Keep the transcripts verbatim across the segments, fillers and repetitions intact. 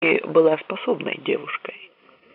и была способной девушкой.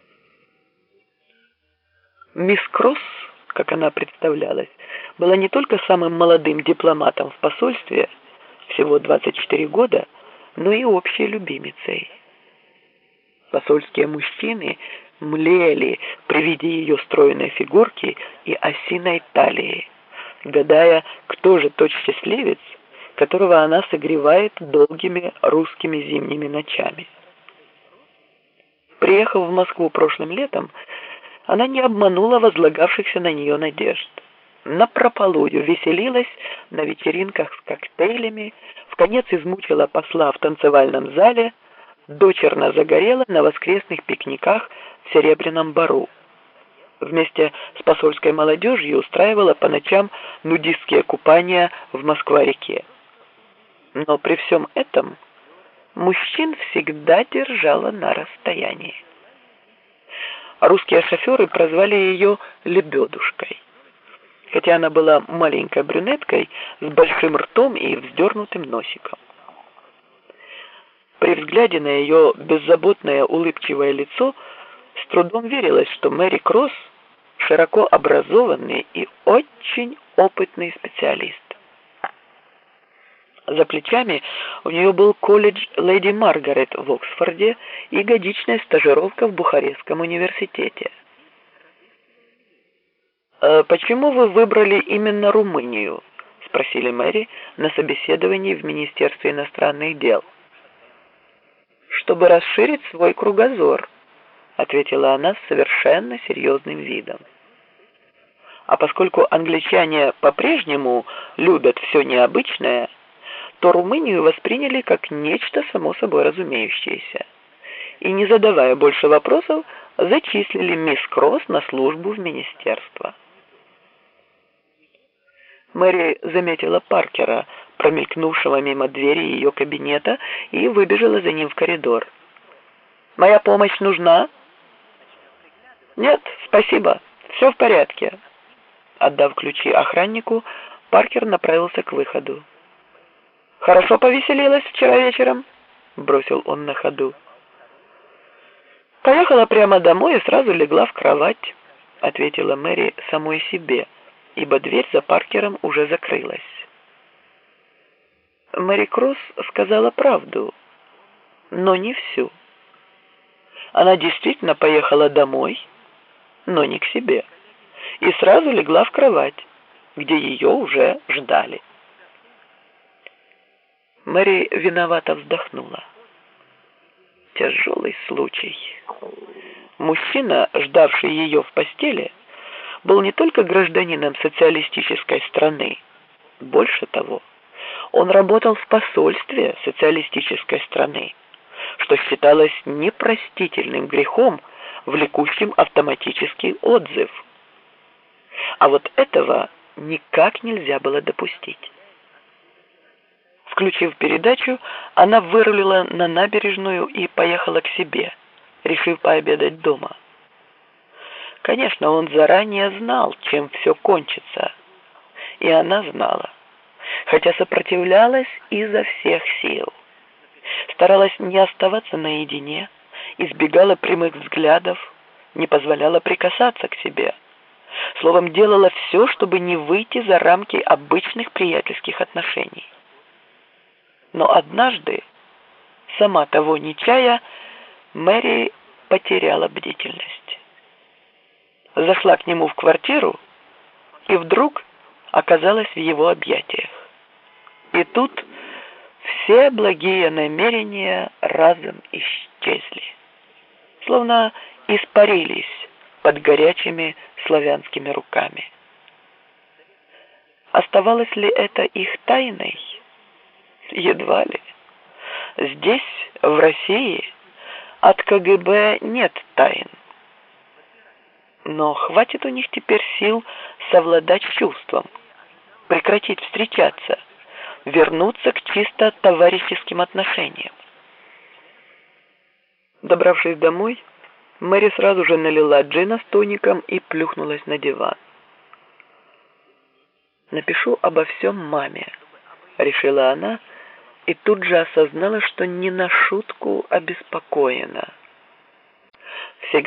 Мисс Кросс, как она представлялась, была не только самым молодым дипломатом в посольстве, всего двадцать четыре года, но и общей любимицей. Посольские мужчины млели при виде ее стройной фигурки и осиной талии, гадая, кто же тот счастливец, которого она согревает долгими русскими зимними ночами. Приехав в Москву прошлым летом, она не обманула возлагавшихся на нее надежд. Напропалую веселилась на вечеринках с коктейлями, вконец измучила посла в танцевальном зале, дочерно загорела на воскресных пикниках в Серебряном Бару. Вместе с посольской молодежью устраивала по ночам нудистские купания в Москва-реке. Но при всем этом мужчин всегда держала на расстоянии. Русские шоферы прозвали ее «лебедушкой», хотя она была маленькой брюнеткой с большим ртом и вздернутым носиком. При взгляде на ее беззаботное улыбчивое лицо с трудом верилось, что Мэри Кросс широко образованный и очень опытный специалист. За плечами у нее был колледж Леди Маргарет в Оксфорде и годичная стажировка в Бухарестском университете. «А почему вы выбрали именно Румынию?» – спросили Мэри на собеседовании в Министерстве иностранных дел. «Чтобы расширить свой кругозор», – ответила она с совершенно серьезным видом. А поскольку англичане по-прежнему любят все необычное, то Румынию восприняли как нечто само собой разумеющееся. И, не задавая больше вопросов, зачислили мисс Кросс на службу в министерство. Мэри заметила Паркера, промелькнувшего мимо двери ее кабинета, и выбежала за ним в коридор. «Моя помощь нужна?» «Нет, спасибо, все в порядке». Отдав ключи охраннику, Паркер направился к выходу. «Хорошо повеселилась вчера вечером?» — бросил он на ходу. «Поехала прямо домой и сразу легла в кровать», — ответила Мэри самой себе, ибо дверь за Паркером уже закрылась. Мэри Кросс сказала правду, но не всю. Она действительно поехала домой, но не к себе, и сразу легла в кровать, где ее уже ждали. Мэри виновато вздохнула. Тяжелый случай. Мужчина, ждавший ее в постели, был не только гражданином социалистической страны. Больше того, он работал в посольстве социалистической страны, что считалось непростительным грехом, влекущим автоматический отзыв. А вот этого никак нельзя было допустить. Включив передачу, она вырулила на набережную и поехала к себе, решив пообедать дома. Конечно, он заранее знал, чем все кончится, и она знала, хотя сопротивлялась изо всех сил. Старалась не оставаться наедине, избегала прямых взглядов, не позволяла прикасаться к себе. Словом, делала все, чтобы не выйти за рамки обычных приятельских отношений. Но однажды, сама того не чая, Мэри потеряла бдительность. Зашла к нему в квартиру и вдруг оказалась в его объятиях. И тут все благие намерения разом исчезли, словно испарились под горячими славянскими руками. Оставалось ли это их тайной? Едва ли. Здесь, в России, от ка гэ бэ нет тайн. Но хватит у них теперь сил совладать с чувством, прекратить встречаться, вернуться к чисто товарищеским отношениям. Добравшись домой, Мэри сразу же налила джина с тоником и плюхнулась на диван. «Напишу обо всем маме», — решила она, и тут же осознала, что не на шутку обеспокоена.